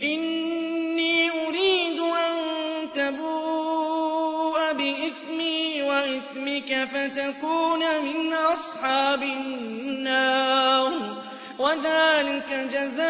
إِنِّي أُرِيدُ أَن تَبُوءَ بِإِثْمِي وَإِثْمِكَ فَتَكُونَ مِنْ أَصْحَابِ النَّارِ ۚ وَذَٰلِكَ جَزَاءُ